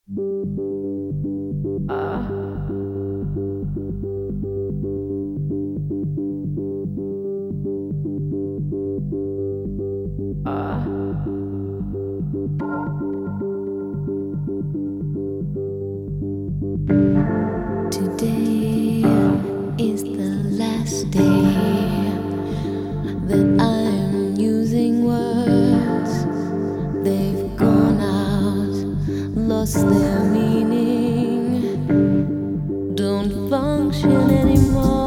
Today is the last day that I'm using words. They've gone out, lost their meaning, don't function anymore.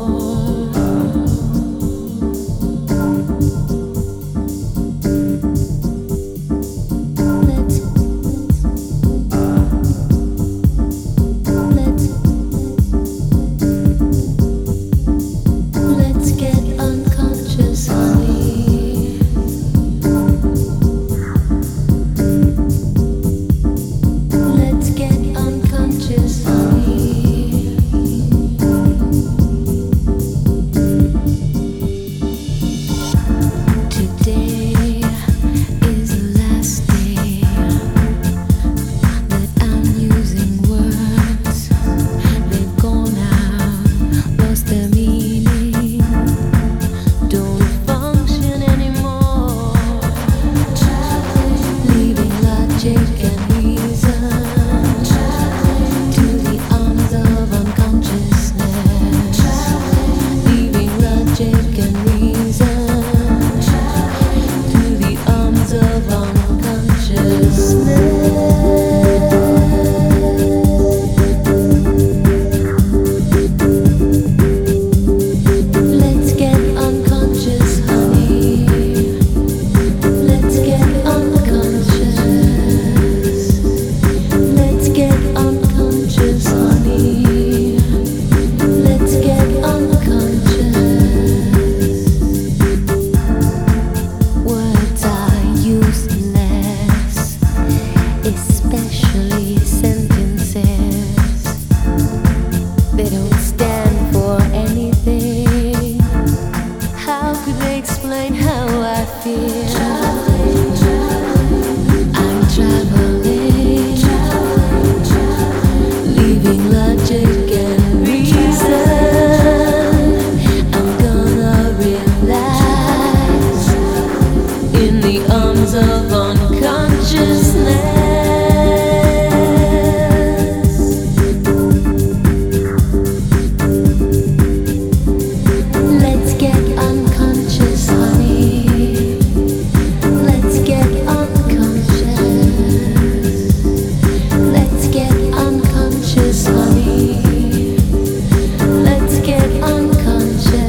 Let's get unconscious, honey. Let's get unconscious, honey. Today is the last day that I'm using words. They've gone out, lost their meaning, don't function anymore. Leaving logic and reason to the arms of unconsciousness. Leaving logic and reason to the arms of unconsciousness. Let's get unconscious, honey. Let's get unconscious. Let's get unconscious, honey. Let's get unconscious. Words are useless, especially sentences. They don't stand for anything. How could they explain how I feel? I'm traveling, leaving logic and reason. I'm gonna relax in the arms of unconsciousness. Let's get unconscious, honey. Let's get unconscious. Let's get unconscious, honey. Let's get unconscious.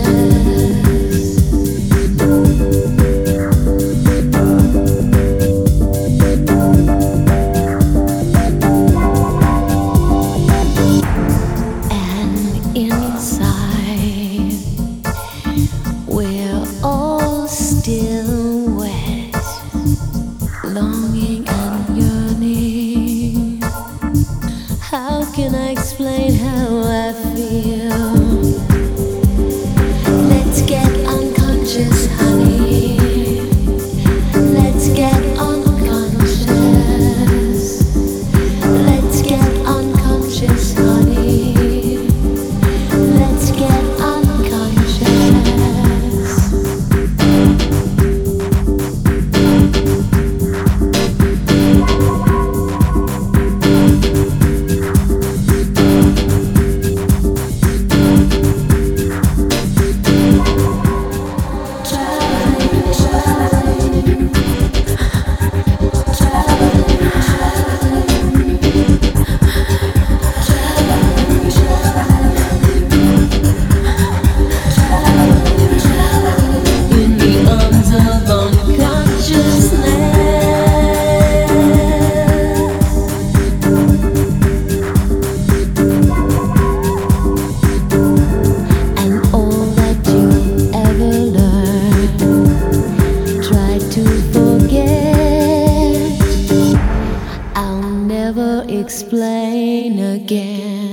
And inside, we're all still wet, longing and yearning. How can I explain how I feel? Let's get unconscious, honey. Let's get unconscious. Let's get unconscious, honey. Let's get unconscious. In the arms of unconsciousness. And all that you ever learned, try to forget. I'll never explain again.